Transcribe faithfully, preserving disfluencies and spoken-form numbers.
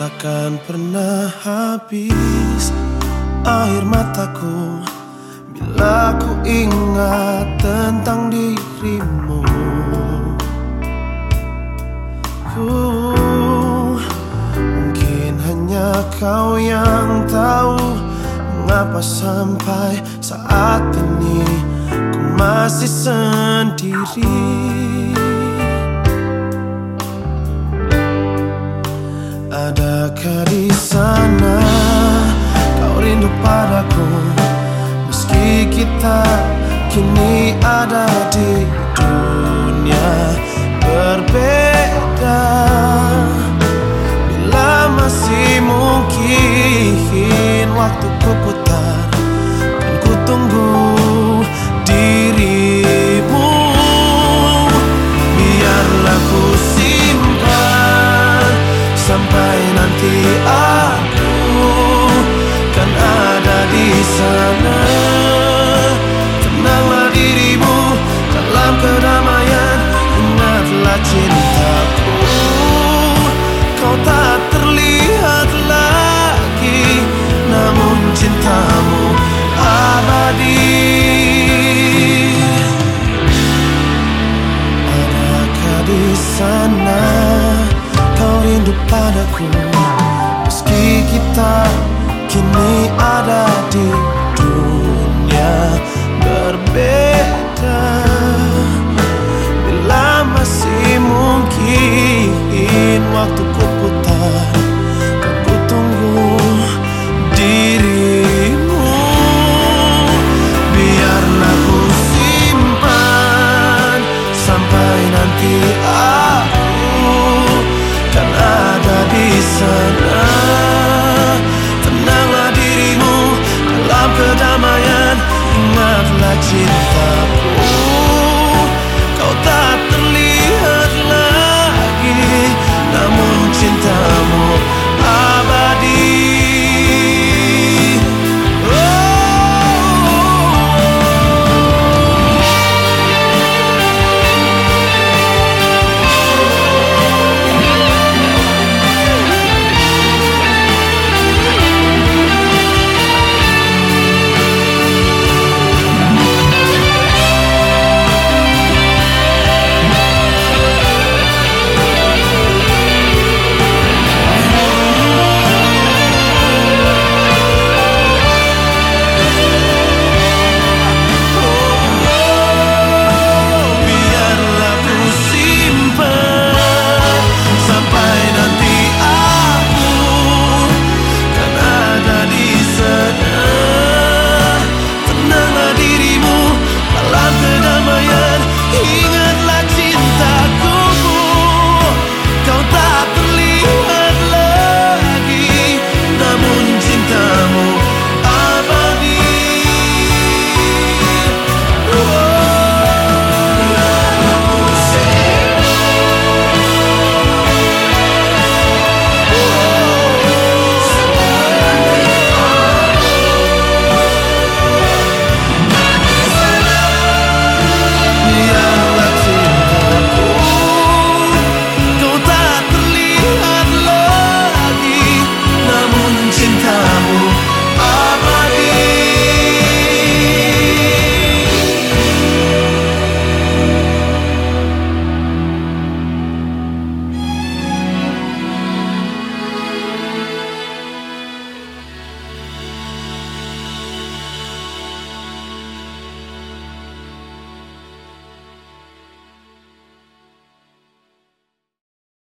Takkan pernah habis air mataku bila ku ingat tentang dirimu. uh, Mungkin hanya kau yang tahu mengapa sampai saat ini ku masih sendiri. Adakah di sana kau rindu padaku, meski kita kini ada di dunia berbeda? Bila masih mungkin waktuku putar dan ku tunggu dirimu, biarlah ku simpan sampai nanti aku kan ada di sana. Tenanglah dirimu dalam kedamaian, ingatlah cinta.